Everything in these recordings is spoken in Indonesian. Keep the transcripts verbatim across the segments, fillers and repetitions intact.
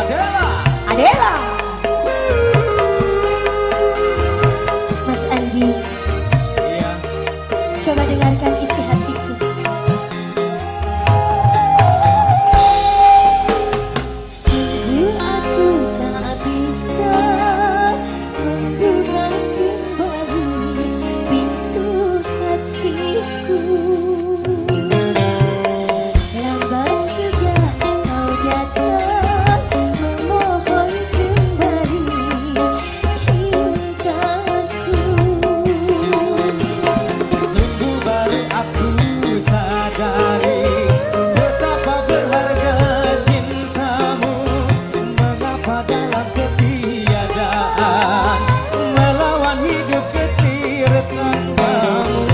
Adela. Adela. Mas Andi. Iya. Coba dengarkan isi hatiku. Sungguh aku tak bisa membuka kembali pintu hatiku. Lambat saja kau datang memohon kembali cintaku. Sungguh baru aku sadari betapa berharga cintamu. Mengapa dalam ketiadaan melawan hidup getir tanpamu.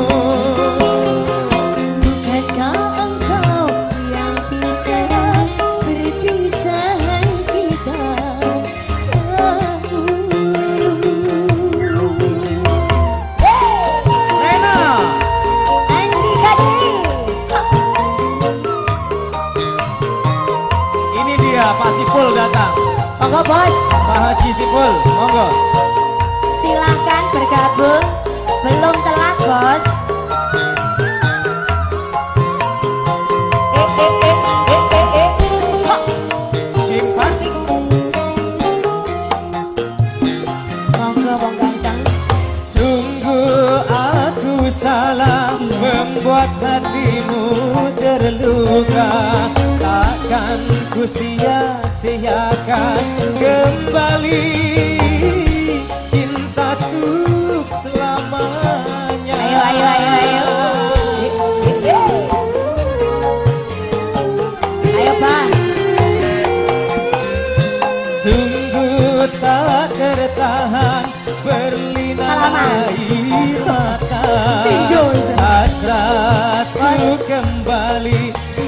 Bukankah engkau yang pinta perpisahan kita dahulu? Rena. Andi Kadri. Ini dia Pak Sipul datang. Monggo bos, Pak Haji Sipul, monggo. silahkan bergabung. Belum telat bos. Eh eh eh eh eh eh. Hok. Simpatik. Monggo bang ganteng. Sungguh aku salah membuat hatimu terluka. Takkan ku sia-siakan kembali cinta untuk selamanya. Ayo ayo ayo ayo. Ayo bang. Sungguh tak tertahan berlinang air mata. Hasratku kembali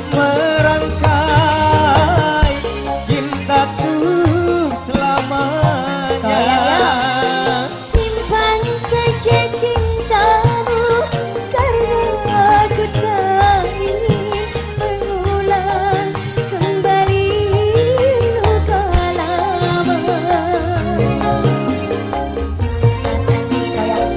merangkai cinta untuk selamanya. Simpan saja cintamu karena aku tak ingin mengulang kembali luka lama. Mas Andi kayak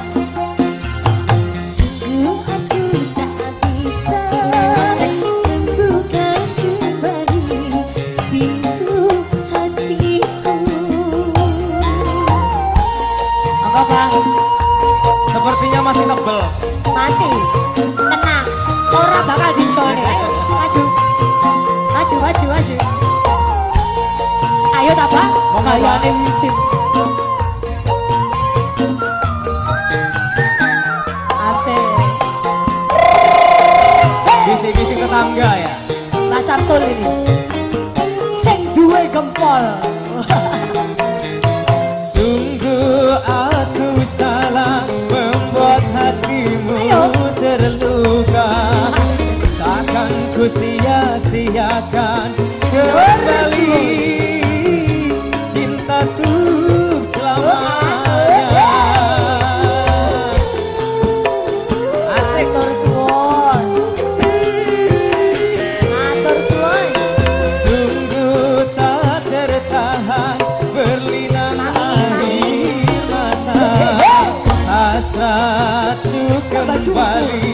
sungguh aku tak bisa membuka kembali pintu hatiku. Apa bang? Sepertinya masih tebel. Masih tenang, orang bakal dijone. Ayo maju, maju, maju, maju. Ayo tabak, Mau gayane wisin. Asik. Bisik-bisik tetangga ya. Mas Samsul ini, sing duwe gempol. Sungguh aku salah membuat hatimu Ayo. terluka. Takkan ku sia-siakan kembali cinta untuk selamanya. Asik. Matur suwun, matur suwun. Sungguh tak tertahan berlinang air mata. Hasratku kembali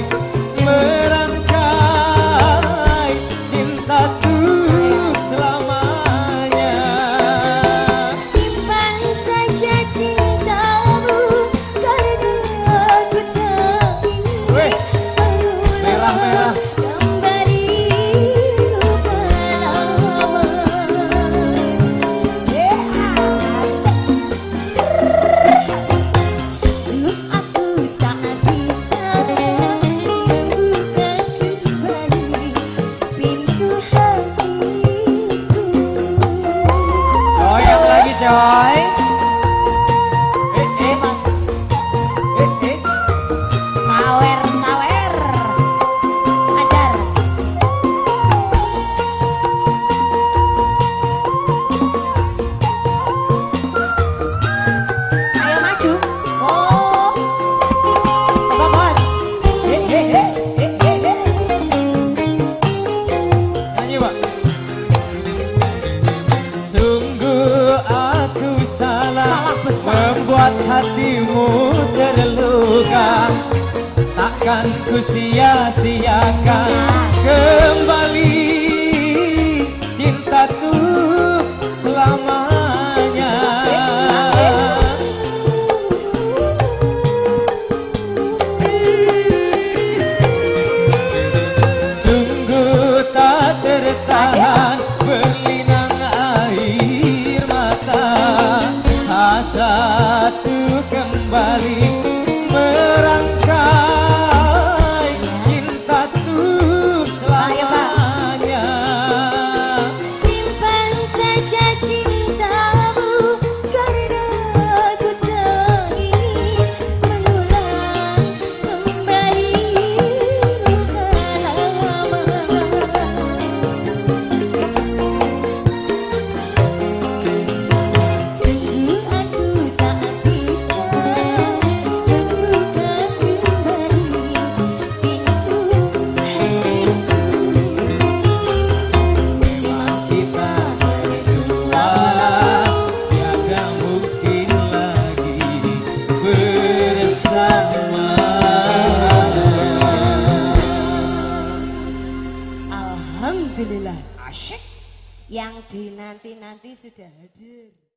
merangkai cinta untuk selamanya. Simpan saja cintamu karena aku tak Weh, ingin merah-merah. mengulang kembali luka lama. Yeah, asik. Sungguh aku tak bisa membuka kembali pintu hatiku. Goyang lagi coy. Eh, eh, Emang eh, eh. sawer sawer ajar. Ayo maju. Oh, Bapak bos. Eh, eh, eh, eh, eh, eh. Nyanyi Pak. Salah salah, besar. membuat hatimu terluka. Takkan ku sia-siakan kembali cintaku selamanya. Sungguh tak tertahan berlinang air mata, hasratku kembali merangkai cintaku selamanya. Simpan saja cintamu karena ku tak ingin mengulang kembali luka lama. Sungguh aku tak bisa membuka kembali pintu hatiku. Memang kita berdua tiada mungkin lagi bersama. Alhamdulillah, Asyik. yang dinanti-nanti sudah hadir.